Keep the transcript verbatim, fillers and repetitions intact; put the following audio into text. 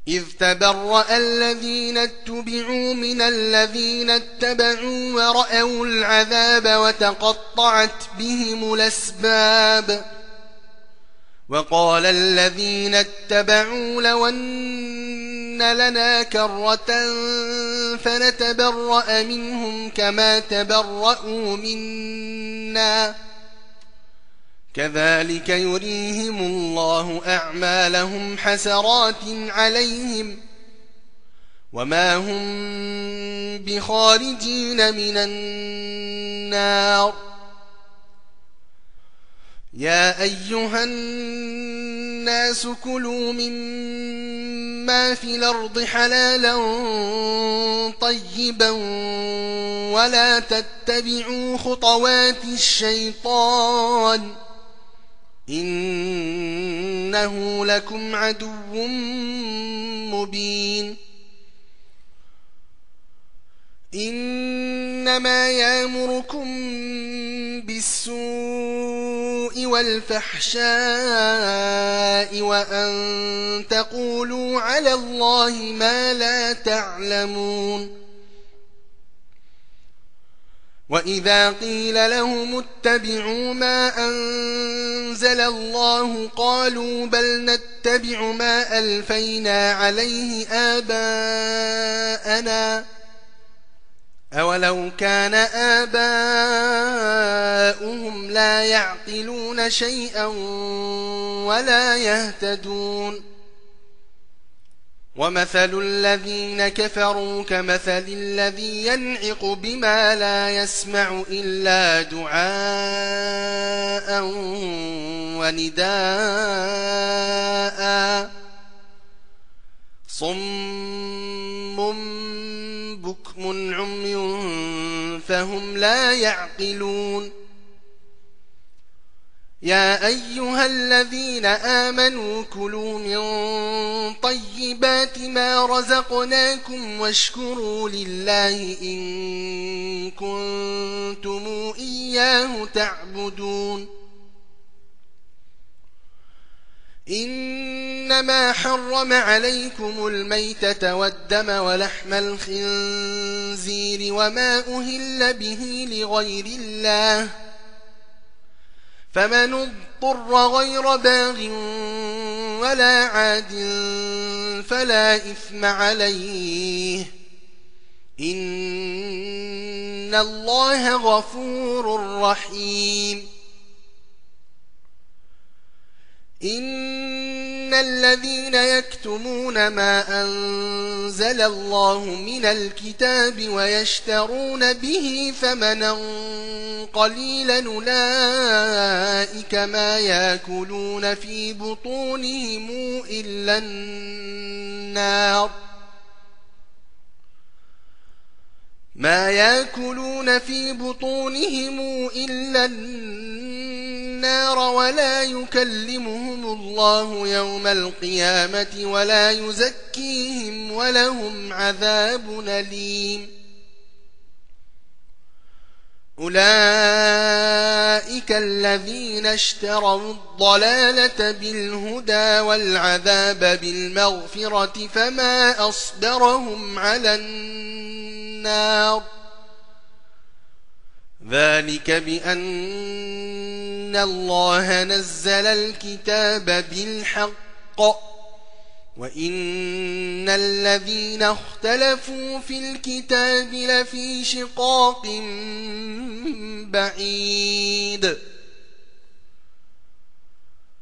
إذ تبرأ الذين اتبعوا من الذين اتبعوا ورأوا العذاب وتقطعت بهم الأسباب وقال الذين اتبعوا لو أن لنا كرة فنتبرأ منهم كما تبرأوا منا كذلك يريهم الله أعمالهم حسرات عليهم وما هم بخارجين من النار. يا أيها الناس كلوا مما في الأرض حلالا طيبا ولا تتبعوا خطوات الشيطان إنه لكم عدو مبين. إنما يأمركم بالسوء والفحشاء وأن تقولوا على الله ما لا تعلمون. وإذا قيل لهم اتبعوا ما أنزل الله قالوا بل نتبع ما ألفينا عليه آباءنا أولو كان آباؤهم لا يعقلون شيئا ولا يهتدون. ومثل الذين كفروا كمثل الذي ينعق بما لا يسمع إلا دعاء ونداء صم بكم عمي فهم لا يعقلون. يا أيها الذين آمنوا كلوا من طيبات ما رزقناكم واشكروا لله إن كنتم إياه تعبدون. إنما حرم عليكم الميتة والدم ولحم الخنزير وما أهل به لغير الله فمن اضطر غير باغ ولا عاد فلا إثم عليه إن الله غفور رحيم. إن الذين يكتمون ما أنزل الله من الكتاب ويشترون به ثمنا قليلا أولئك ما يأكلون في بطونهم إلا النار ما يأكلون في بطونهم إلا النار ولا يكلمهم الله يوم القيامة ولا يزكيهم ولهم عذاب أليم. أولئك الذين اشتروا الضلالة بالهدى والعذاب بالمغفرة فما أصبرهم على النار ذلك بأن الله نزل الكتاب بالحق وإن الذين اختلفوا في الكتاب لفي شقاق بعيد.